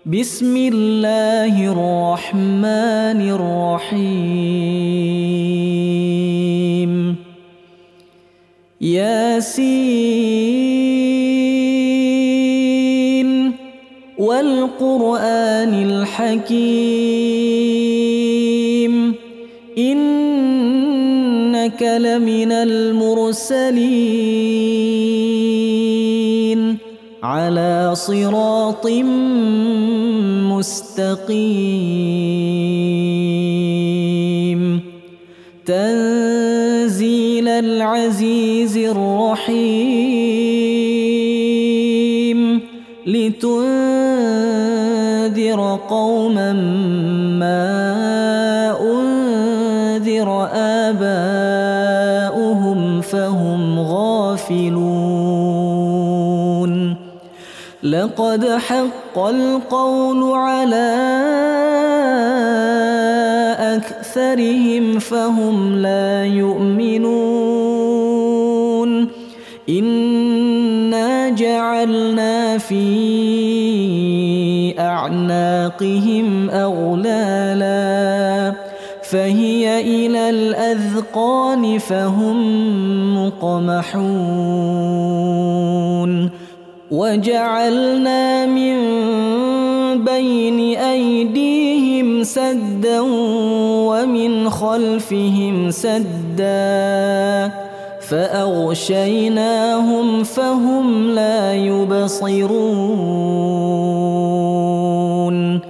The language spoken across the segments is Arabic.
بسم الله الرحمن الرحيم ياسين والقرآن الحكيم إنك لمن المرسلين على صراط مستقيم تنزيل العزيز الرحيم لتنذر قوما ما أنذر آباؤهم فهم غافلون لقد حق القول على أكثرهم فهم لا يؤمنون إنا جعلنا في أعناقهم أغلالا فهي إلى الأذقان فهم مقمحون وجعلنا من بين أيديهم سدا ومن خلفهم سدا فأغشيناهم فهم لا يبصرون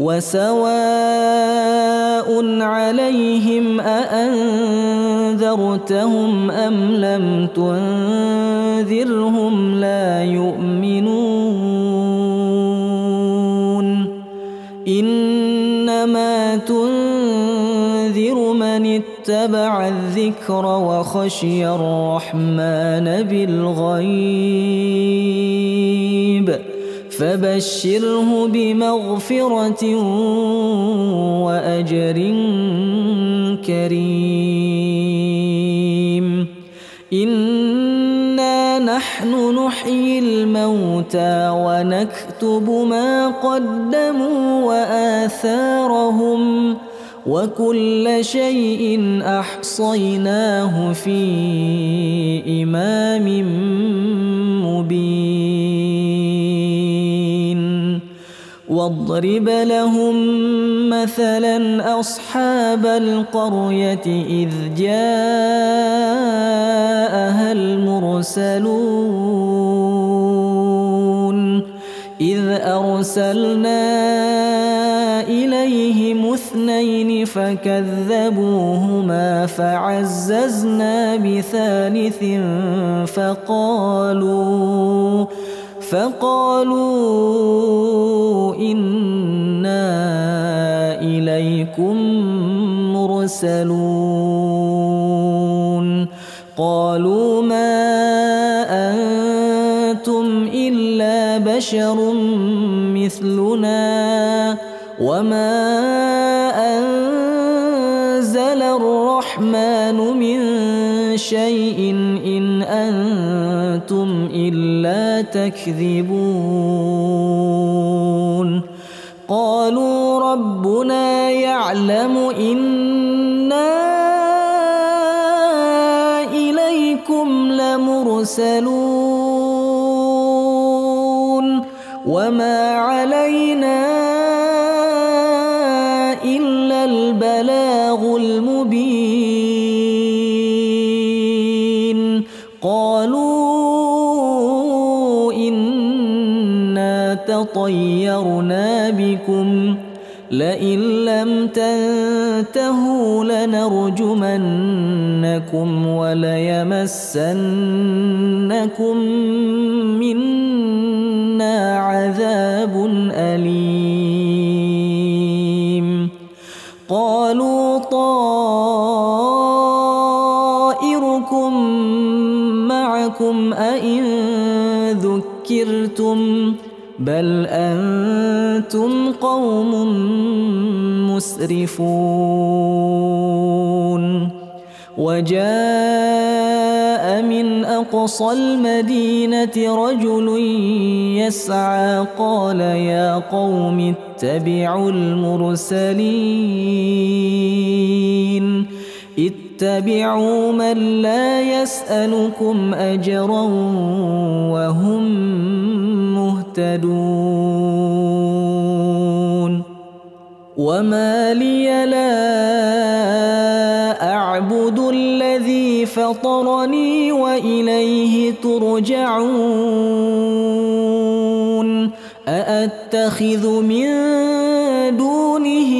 وسواء عليهم أأنذرتهم أم لم تنذرهم لا يؤمنون إنما تنذر من اتبع الذكر وخشي الرحمن بالغيب فبشره بمغفرة وأجر كريم إنا نحن نحيي الموتى ونكتب ما قدموا وآثارهم وكل شيء أحصيناه في إمام مبين واضرب لهم مثلا أصحاب القرية إذ جاءها المرسلون إذ أرسلنا إليهم اثنين فكذبوهما فعززنا بثالث فقالوا إنا إليكم مرسلون قالوا ما أنتم إلا بشر مثلنا وما أنزل الرحمن من شيء إن أنتم إلا تكذبون قالوا ربنا يعلم إنا إليكم لمرسلون وما علينا إلا البلاغ المبين قالوا إنا تطيرنا بكم لئن لم تنتهوا لنرجمنكم وليمسنكم منا عذاب أليم قالوا طائركم معكم أئن ذكرتم بل أنتم قوم مسرفون وجاء من أقصى المدينة رجل يسعى قال يا قوم اتبعوا المرسلين اتبعوا من لا يسألكم أجرا وهم مهتدون وما لي لا أعبد الذي فطرني وإليه ترجعون أأتخذ من دونه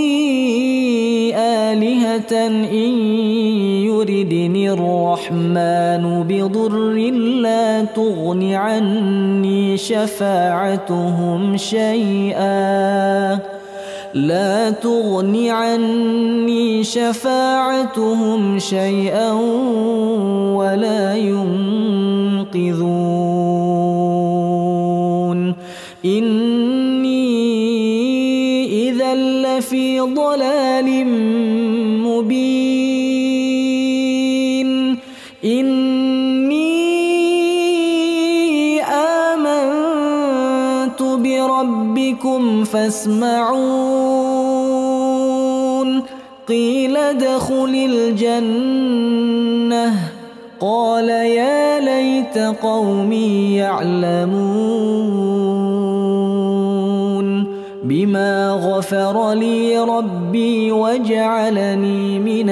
آلهة إن يردني الرحمن بضر لا تغن عني شفاعتهم شيئا ولا ينقذون إني إذا لفي ضلال مبين إني آمنت بربكم فاسمعون قيل ادخل الجنة قال يا ليت قومي يعلمون بما غفر لي ربي وجعلني من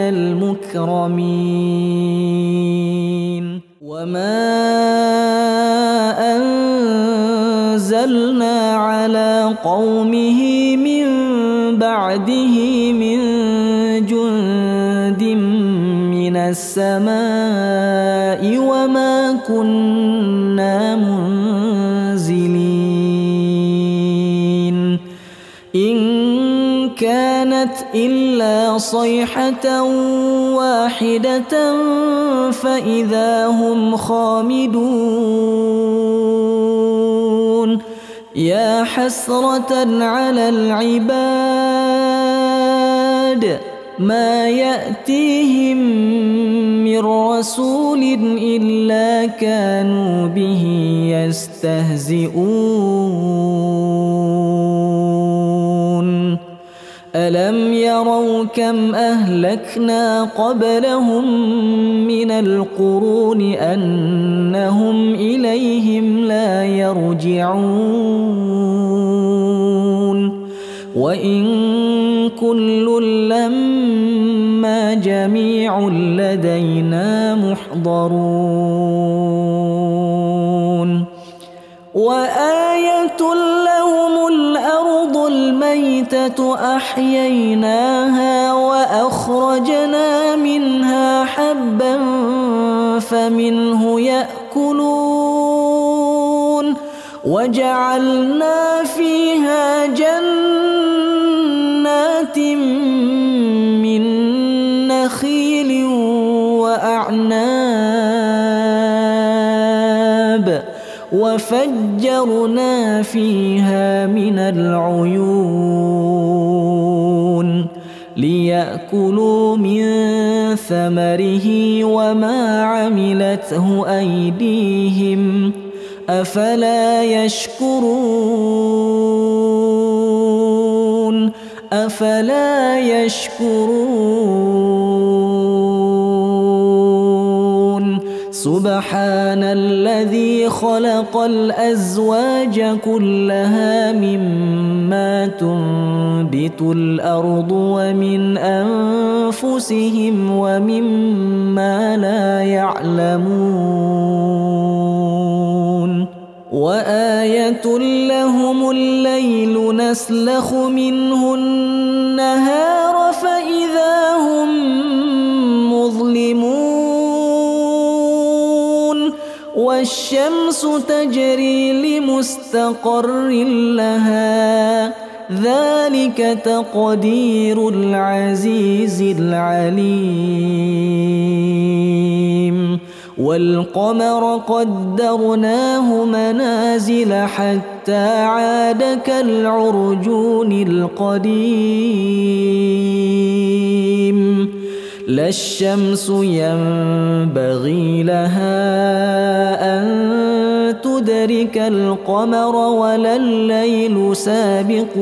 المكرمين وما أنزلنا على قومه من بعده من جند من السماء وما كنا منزلين إن كانت إلا صيحة واحدة فإذا هم خامدون يا حسرة على العباد ما يأتيهم من رسول إلا كانوا به يستهزئون ألم يروا كم أهلكنا قبلهم من القرون أنهم إليهم لا يرجعون وإن كل لما جميع لدينا محضرون وآية لهم الأرض الميتة أحييناها وأخرجنا منها حبا فمنه يأكلون وجعلنا فيها جنات من نخيل وأعناب وفجرنا فيها من العيون ليأكلوا من ثمره وما عملته أيديهم أفلا يشكرون سبحان الذي خلق الأزواج كلها مما تنبت الأرض ومن أنفسهم ومما لا يعلمون وآية لهم الليل نسلخ منه النهار فإذا هم مظلمون والشمس تجري لمستقر لها ذلك تقدير العزيز العليم والقمر قدرناه منازل حتى عاد كالعرجون القديم لا الشمس ينبغي لها أن تدرك القمر ولا الليل سابق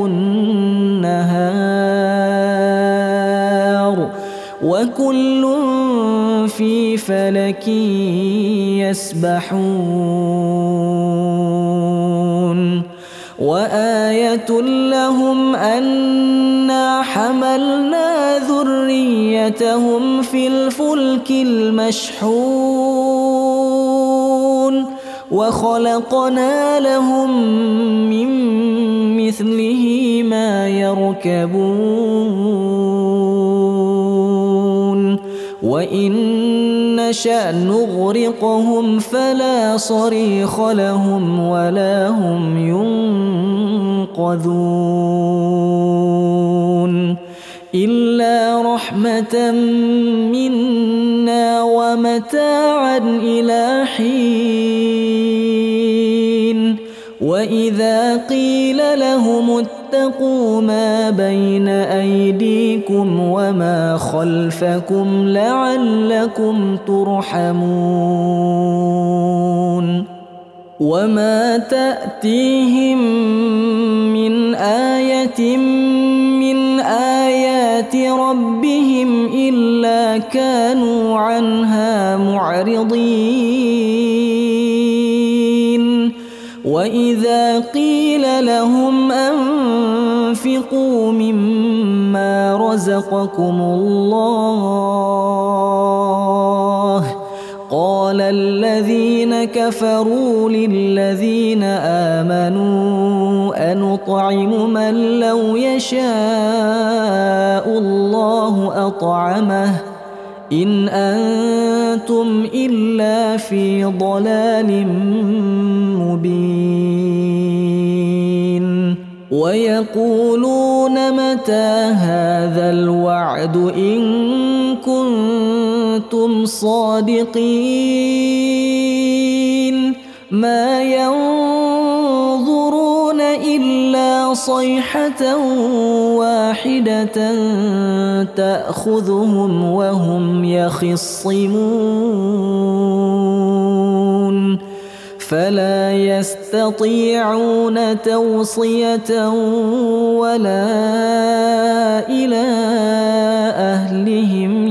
النهار وكل في فلك يسبحون وآية لهم أنا حملنا ذريتهم في الفلك المشحون وخلقنا لهم من مثله ما يركبون وإن نشأ نغرقهم فلا صريخ لهم ولا هم ينقذون إلا رحمة منا ومتاعا إلى حين وإذا قيل لهم اتقوا ما بين أيديكم وما خلفكم لعلكم ترحمون وما تأتيهم من آية من آيات ربهم إلا كانوا عنها معرضين وإذا قيل لهم أنفقوا مما رزقكم الله قال الذين كفروا للذين آمنوا أنطعم من لو يشاء الله أطعمه إن أنتم إلا في ضلال مبين ويقولون متى هذا الوعد إن كنتم صادقين ما ينظرون إلا صيحة واحدة تأخذهم وهم يخصمون فلا يستطيعون توصية ولا إلى أهلهم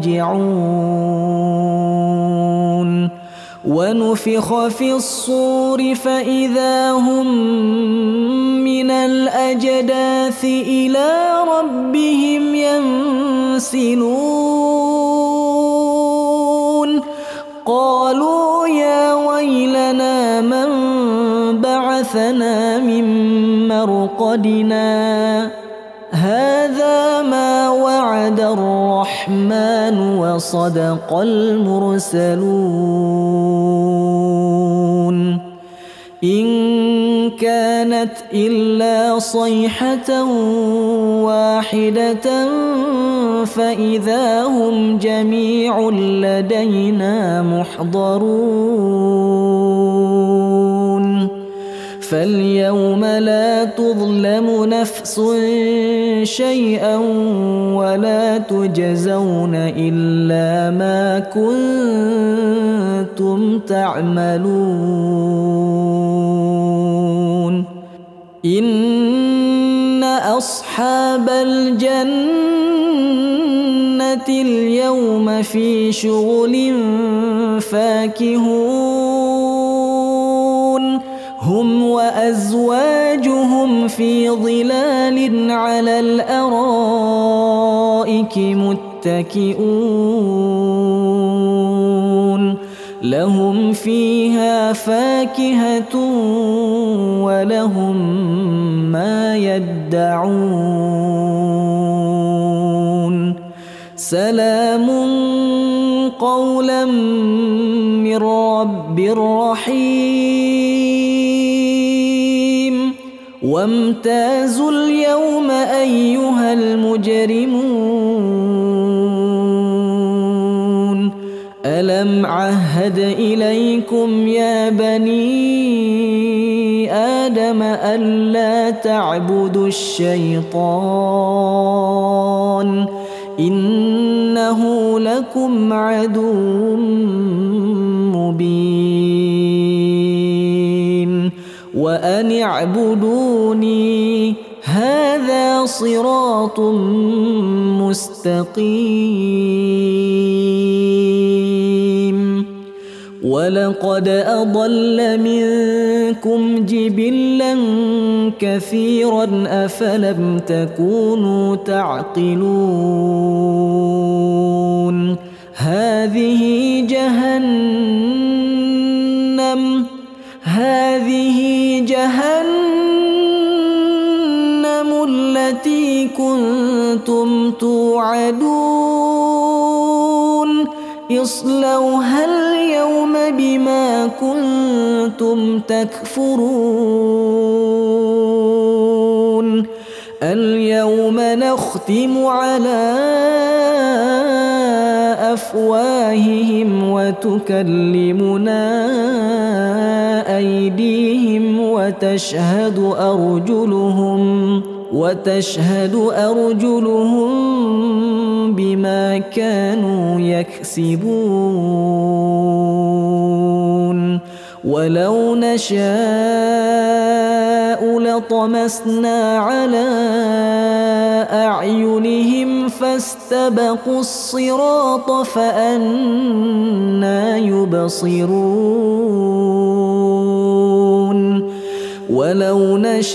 يرجعون ونفخ في الصور فإذا هم من الأجداث إلى ربهم ينسلون قالوا يا ويلنا من بعثنا من مرقدنا هذا ما وعد الرحمن وصدق المرسلون إن كانت إلا صيحة واحدة فإذا هم جميع لدينا محضرون فاليوم لا تظلم نفس شيئا ولا تجزون إلا ما كنتم تعملون إن أصحاب الجنة اليوم في شغل فاكهون هم وأزواجهم في ظلال على الأرائك متكئون لهم فيها فاكهة ولهم ما يدعون سلام قولا من رب رحيم وامتازوا اليوم أيها المجرمون ألم عهد إليكم يا بني آدم ألا تعبدوا الشيطان إنه لكم عدو مبين وأن اعبدوني هذا صراط مستقيم ولقد أضل منكم جبلا كثيرا أفلم تكونوا تعقلون هذه جهنم التي كنتم توعدون اصلوها اليوم بما كنتم تكفرون اليوم نختم على أفواههم وتكلمنا أيديهم وتشهد أرجلهم بما كانوا يكسبون ولو نشاء لطمسنا على أعينهم فاستبقوا الصراط فأنى يبصرون ولو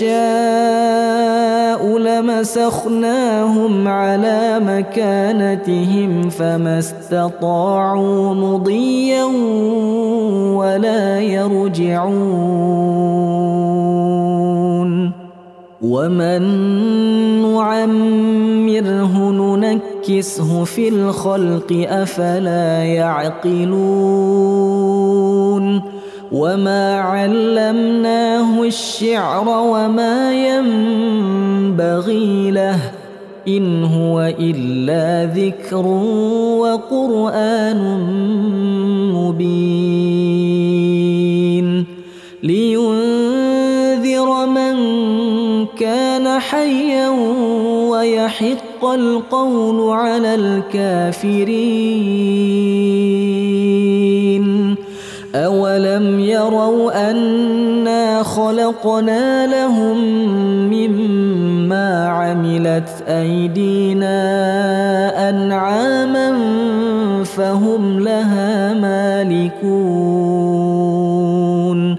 نشاء لمسخناهم على مكانتهم فما استطاعوا مضيا ولا يرجعون ومن نعمره ننكسه في الخلق أفلا يعقلون وما علمناه الشعر وما ينبغي له إن هو إلا ذكر وقرآن مبين لينذر من كان حيا ويحق القول على الكافرين أولم يروا أنا خلقنا لهم مما عملت أيدينا أنعاما فهم لها مالكون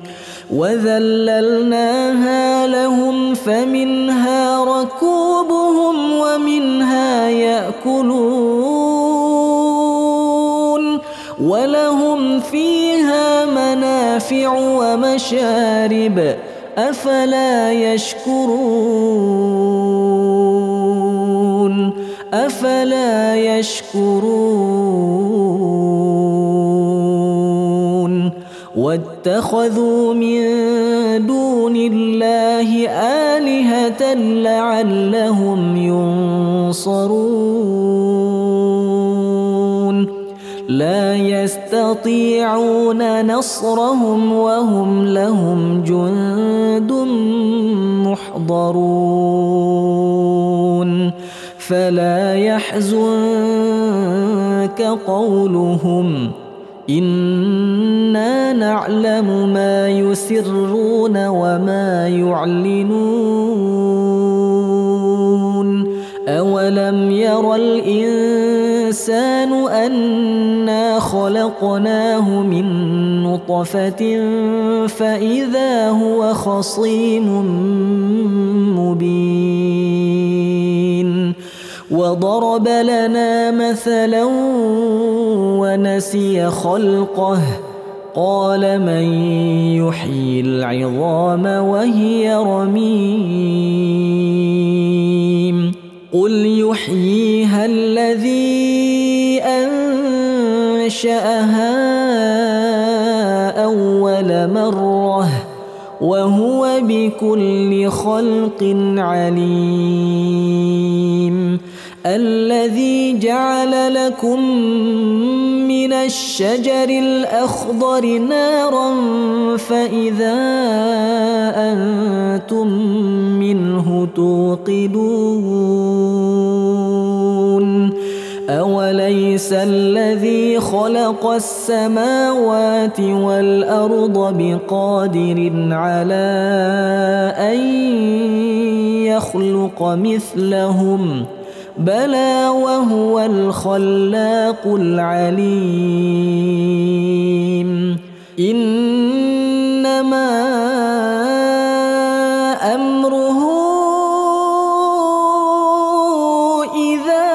وذللناها لهم فمنها ركوبهم ومنها يأكلون ولهم فيها منافع ومشارب أفلا يشكرون واتخذوا من دون الله آلهة لعلهم ينصرون لا يستطيعون نصرهم وهم لهم جند محضرون فلا يحزنك قولهم إنا نعلم ما يسرون وما يعلنون أولم ير الإنسان أنا خلقناه من نطفة فإذا هو خصيم مبين وضرب لنا مثلا ونسي خلقه قال من يحيي العظام وهي رميم قل يحييها الذي أنشأها أول مرة وهو بكل خلق عليم الذي جعل لكم من الشجر الأخضر نارا فإذا أنتم منه توقدون أوليس الذي خلق السماوات والأرض بقادر على أن يخلق مثلهم بلى وهو الخلاق العليم إنما أمره إذا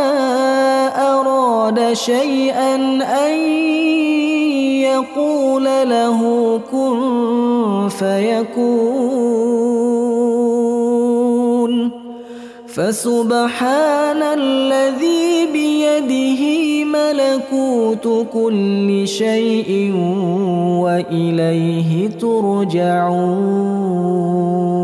أراد شيئا أن يقول له كن فيكون فسبحان الذي بيده ملكوت كل شيء وإليه ترجعون.